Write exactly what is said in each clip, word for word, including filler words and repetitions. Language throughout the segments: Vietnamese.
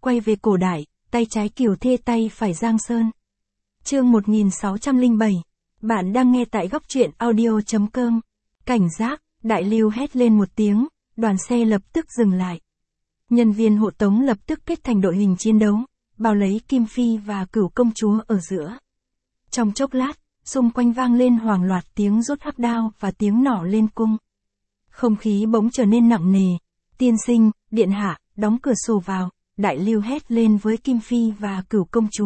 quay về cổ đại, tay trái Kiều Thê tay phải Giang Sơn. Chương một nghìn sáu trăm lẻ bảy. Bạn đang nghe tại góc truyện audio chấm com. Cảnh giác, Đại Lưu hét lên một tiếng, đoàn xe lập tức dừng lại. Nhân viên hộ tống lập tức kết thành đội hình chiến đấu, bao lấy Kim Phi và Cửu công chúa ở giữa. Trong chốc lát, xung quanh vang lên hoảng loạt tiếng rút hắc đao và tiếng nỏ lên cung. Không khí bỗng trở nên nặng nề. Tiên sinh, điện hạ, đóng cửa sổ vào, Đại Lưu hét lên với Kim Phi và Cửu công chúa.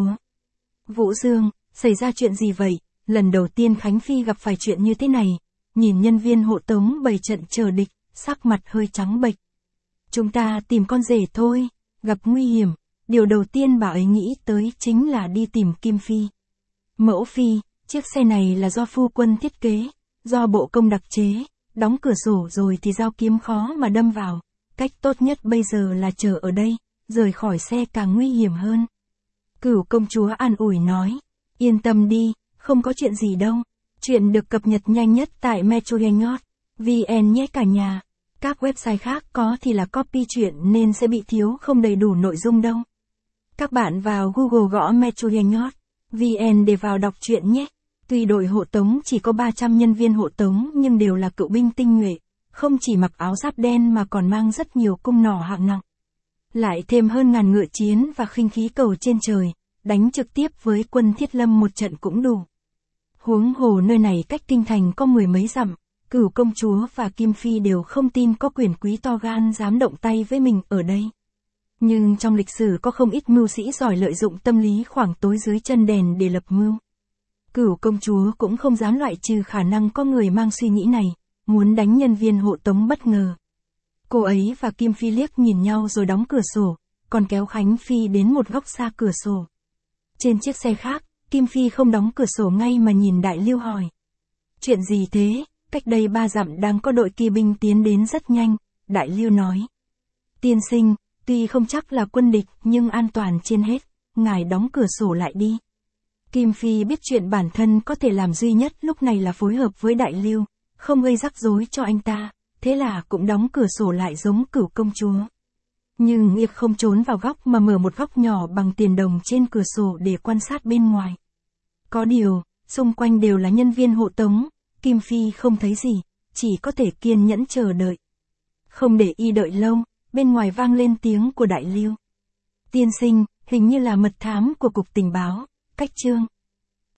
Vũ Dương, xảy ra chuyện gì vậy? Lần đầu tiên Khánh Phi gặp phải chuyện như thế này. Nhìn nhân viên hộ tống bày trận chờ địch, sắc mặt hơi trắng bệch. Chúng ta tìm con rể thôi, gặp nguy hiểm, điều đầu tiên bà ấy nghĩ tới chính là đi tìm Kim Phi. Mẫu Phi, chiếc xe này là do phu quân thiết kế, do bộ công đặc chế, đóng cửa sổ rồi thì dao kiếm khó mà đâm vào. Cách tốt nhất bây giờ là chờ ở đây, rời khỏi xe càng nguy hiểm hơn. Cửu công chúa an ủi nói, yên tâm đi, không có chuyện gì đâu. Chuyện được cập nhật nhanh nhất tại metroyengot chấm vn nhé cả nhà. Các website khác có thì là copy chuyện nên sẽ bị thiếu không đầy đủ nội dung đâu. Các bạn vào Google gõ metroyengot chấm vn để vào đọc truyện nhé. Tuy đội hộ tống chỉ có ba trăm nhân viên hộ tống nhưng đều là cựu binh tinh nhuệ, không chỉ mặc áo giáp đen mà còn mang rất nhiều cung nỏ hạng nặng. Lại thêm hơn ngàn ngựa chiến và khinh khí cầu trên trời, đánh trực tiếp với quân Thiết Lâm một trận cũng đủ. Huống hồ nơi này cách kinh thành có mười mấy dặm, Cửu công chúa và Kim Phi đều không tin có quyền quý to gan dám động tay với mình ở đây. Nhưng trong lịch sử có không ít mưu sĩ giỏi lợi dụng tâm lý khoảng tối dưới chân đèn để lập mưu. Cửu công chúa cũng không dám loại trừ khả năng có người mang suy nghĩ này, muốn đánh nhân viên hộ tống bất ngờ. Cô ấy và Kim Phi liếc nhìn nhau rồi đóng cửa sổ, còn kéo Khánh Phi đến một góc xa cửa sổ. Trên chiếc xe khác, Kim Phi không đóng cửa sổ ngay mà nhìn Đại Lưu hỏi. Chuyện gì thế? Cách đây ba dặm đang có đội kỳ binh tiến đến rất nhanh, Đại Lưu nói. Tiên sinh, tuy không chắc là quân địch nhưng an toàn trên hết, ngài đóng cửa sổ lại đi. Kim Phi biết chuyện bản thân có thể làm duy nhất lúc này là phối hợp với Đại Lưu, không gây rắc rối cho anh ta, thế là cũng đóng cửa sổ lại giống Cửu công chúa. Nhưng Nghiệp không trốn vào góc mà mở một góc nhỏ bằng tiền đồng trên cửa sổ để quan sát bên ngoài. Có điều, xung quanh đều là nhân viên hộ tống, Kim Phi không thấy gì, chỉ có thể kiên nhẫn chờ đợi. Không để y đợi lâu, bên ngoài vang lên tiếng của Đại Lưu. Tiên sinh, hình như là mật thám của cục tình báo, Cách Trương.